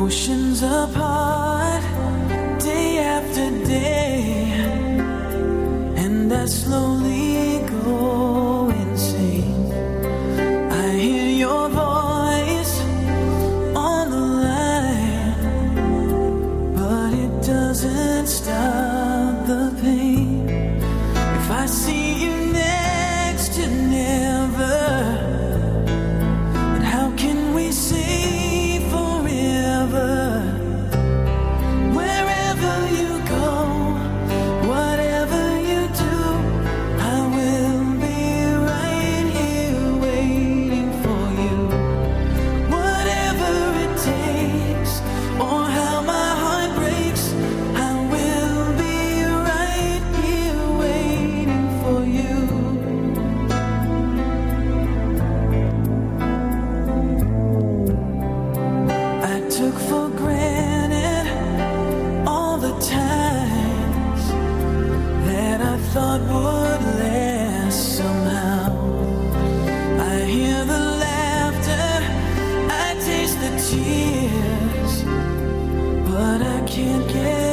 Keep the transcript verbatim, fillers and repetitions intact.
Oceans apart, day after day, and I slowly go insane. I hear your voice on the line, but it doesn't stop the pain. If I see you next to never, then how can we say forever? Wherever you go, whatever you do, I will be right here waiting for you. Whatever it takes, or how my heart breaks, I will be right here waiting for you. I took for granted all the times that I thought would last somehow. I hear the laughter, I taste the tears, but I can't get